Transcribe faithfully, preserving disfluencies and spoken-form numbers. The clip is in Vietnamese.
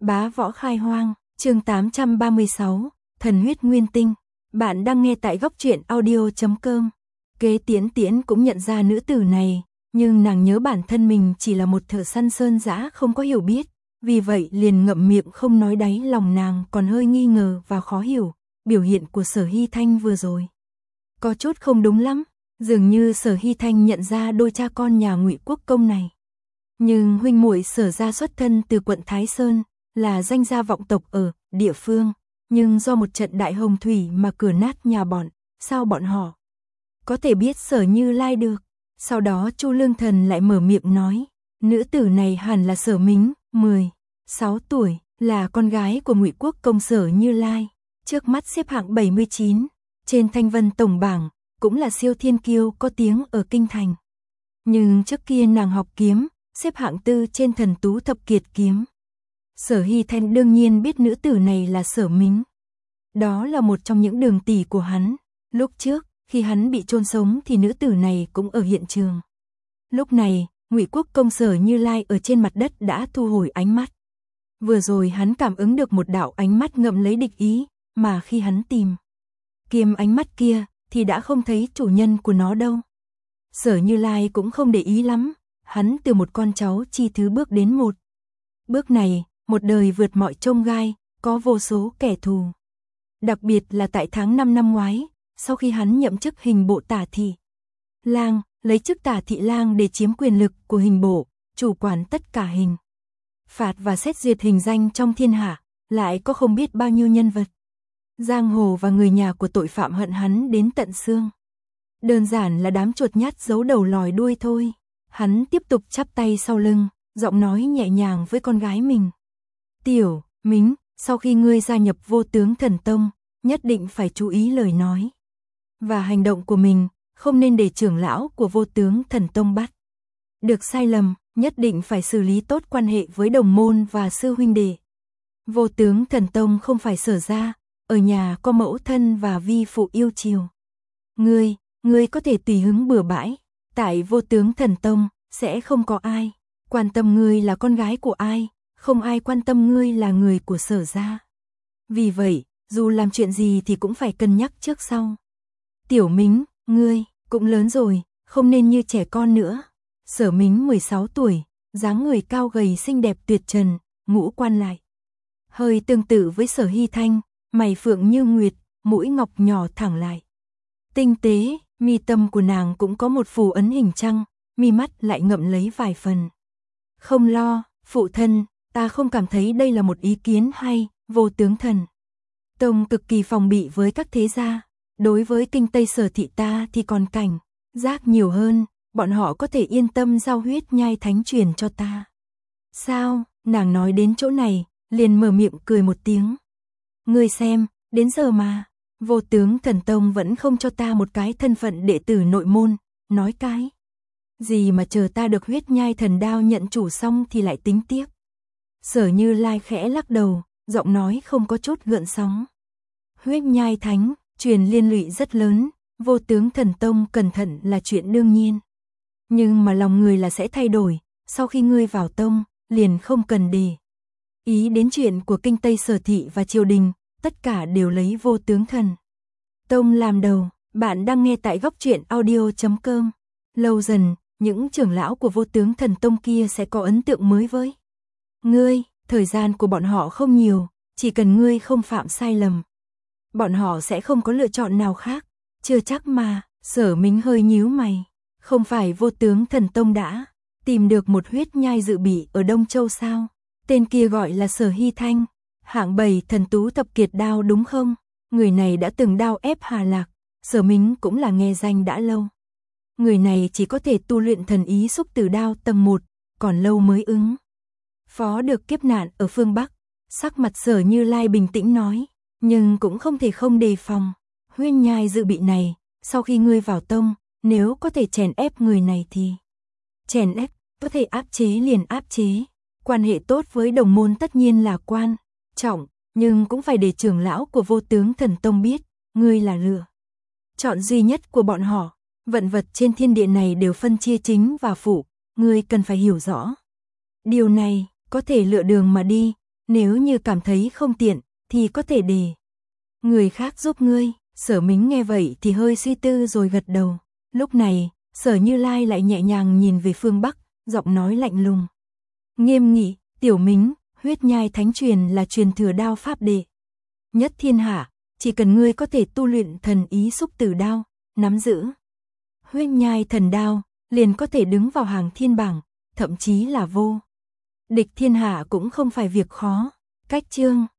Bá võ khai hoang, chương tám trăm ba mươi sáu, thần huyết nguyên tinh. Bạn đang nghe tại góc truyện audio chấm com. Kế Tiễn Tiễn cũng nhận ra nữ tử này, nhưng nàng nhớ bản thân mình chỉ là một thợ săn sơn dã không có hiểu biết, vì vậy liền ngậm miệng không nói. Đáy lòng nàng còn hơi nghi ngờ và khó hiểu, biểu hiện của Sở Hy Thanh vừa rồi có chút không đúng lắm, dường như Sở Hy Thanh nhận ra đôi cha con nhà Ngụy Quốc Công này. Nhưng huynh muội Sở gia xuất thân từ quận Thái Sơn, là danh gia vọng tộc ở địa phương, nhưng do một trận đại hồng thủy mà cửa nát nhà bọn, sao bọn họ có thể biết Sở Như Lai được? Sau đó Chu Lương Thần lại mở miệng nói, nữ tử này hẳn là Sở Mính, mười sáu tuổi, là con gái của Ngụy Quốc Công Sở Như Lai, trước mắt xếp hạng bảy mươi chín, trên Thanh Vân tổng bảng, cũng là siêu thiên kiêu có tiếng ở kinh thành. Nhưng trước kia nàng học kiếm, xếp hạng tư trên Thần Tú Thập Kiệt kiếm. Sở Hy Thanh đương nhiên biết nữ tử này là Sở Mính. Đó là một trong những đường tỷ của hắn. Lúc trước, khi hắn bị chôn sống thì nữ tử này cũng ở hiện trường. Lúc này, Ngụy Quốc Công Sở Như Lai ở trên mặt đất đã thu hồi ánh mắt. Vừa rồi hắn cảm ứng được một đạo ánh mắt ngậm lấy địch ý, mà khi hắn tìm kiếm ánh mắt kia thì đã không thấy chủ nhân của nó đâu. Sở Như Lai cũng không để ý lắm, hắn từ một con cháu chi thứ bước đến một bước này, một đời vượt mọi chông gai, có vô số kẻ thù. Đặc biệt là tại tháng năm năm ngoái, sau khi hắn nhậm chức hình bộ tả thị lang, lấy chức tả thị lang để chiếm quyền lực của hình bộ, chủ quản tất cả hình phạt và xét duyệt hình danh trong thiên hạ, lại có không biết bao nhiêu nhân vật giang hồ và người nhà của tội phạm hận hắn đến tận xương. Đơn giản là đám chuột nhát giấu đầu lòi đuôi thôi. Hắn tiếp tục chắp tay sau lưng, giọng nói nhẹ nhàng với con gái mình. Tiểu Mính, sau khi ngươi gia nhập Vô Tướng Thần Tông, nhất định phải chú ý lời nói và hành động của mình, không nên để trưởng lão của Vô Tướng Thần Tông bắt được sai lầm, nhất định phải xử lý tốt quan hệ với đồng môn và sư huynh đệ. Vô Tướng Thần Tông không phải Sở gia, ở nhà có mẫu thân và vi phụ yêu chiều. Ngươi, ngươi có thể tùy hứng bừa bãi, tại Vô Tướng Thần Tông sẽ không có ai quan tâm ngươi là con gái của ai, không ai quan tâm ngươi là người của Sở gia. Vì vậy, dù làm chuyện gì thì cũng phải cân nhắc trước sau. Tiểu Mính, ngươi cũng lớn rồi, không nên như trẻ con nữa. Sở Mính mười sáu tuổi, dáng người cao gầy xinh đẹp tuyệt trần, ngũ quan lại hơi tương tự với Sở Hy Thanh, mày phượng như nguyệt, mũi ngọc nhỏ thẳng lại tinh tế, mi tâm của nàng cũng có một phù ấn hình trăng, mi mắt lại ngậm lấy vài phần. Không lo, phụ thân, ta không cảm thấy đây là một ý kiến hay. Vô Tướng Thần Tông cực kỳ phòng bị với các thế gia, đối với kinh Tây Sở thị ta thì còn cảnh giác nhiều hơn, bọn họ có thể yên tâm giao huyết nhai thánh truyền cho ta. Sao? Nàng nói đến chỗ này, liền mở miệng cười một tiếng. Ngươi xem, đến giờ mà Vô Tướng Thần Tông vẫn không cho ta một cái thân phận đệ tử nội môn, nói cái gì mà chờ ta được huyết nhai thần đao nhận chủ xong thì lại tính tiếp. Sở Như Lai khẽ lắc đầu, giọng nói không có chút gợn sóng. Huyết nhai thánh truyền liên lụy rất lớn, Vô Tướng Thần Tông cẩn thận là chuyện đương nhiên. Nhưng mà lòng người là sẽ thay đổi, sau khi ngươi vào tông, liền không cần để ý đến chuyện của kinh Tây Sở thị và triều đình, tất cả đều lấy Vô Tướng Thần Tông làm đầu. Bạn đang nghe tại góc truyện audio chấm com. Lâu dần, những trưởng lão của Vô Tướng Thần Tông kia sẽ có ấn tượng mới với ngươi. Thời gian của bọn họ không nhiều, chỉ cần ngươi không phạm sai lầm, bọn họ sẽ không có lựa chọn nào khác. Chưa chắc mà. Sở Mính hơi nhíu mày. Không phải Vô Tướng Thần Tông đã tìm được một huyết nhai dự bị ở Đông Châu sao? Tên kia gọi là Sở Hy Thanh, hạng bảy Thần Tú Thập Kiệt đao đúng không? Người này đã từng đao ép Hà Lạc, Sở Mính cũng là nghe danh đã lâu. Người này chỉ có thể tu luyện thần ý xúc tử đao tầng một, còn lâu mới ứng phó được kiếp nạn ở phương Bắc. Sắc mặt Sở Như Lai bình tĩnh nói, nhưng cũng không thể không đề phòng. Huyết nhai dự bị này, sau khi ngươi vào tông, nếu có thể chèn ép người này thì chèn ép, có thể áp chế liền áp chế. Quan hệ tốt với đồng môn tất nhiên là quan trọng, nhưng cũng phải để trưởng lão của Vô Tướng Thần Tông biết, ngươi là lựa chọn duy nhất của bọn họ. Vận vật trên thiên địa này đều phân chia chính và phụ, ngươi cần phải hiểu rõ điều này. Có thể lựa đường mà đi, Nếu như cảm thấy không tiện, thì có thể để người khác giúp ngươi. Sở Mính nghe vậy thì hơi suy tư rồi gật đầu. Lúc này, Sở Như Lai lại nhẹ nhàng nhìn về phương Bắc, giọng nói lạnh lùng. Nghiêm nghị, Tiểu Mính, huyết nhai thánh truyền là truyền thừa đao pháp đệ nhất thiên hạ, chỉ cần ngươi có thể tu luyện thần ý xúc tử đao, nắm giữ huyết nhai thần đao, liền có thể đứng vào hàng thiên bảng, thậm chí là vô địch thiên hạ cũng không phải việc khó. Cách chương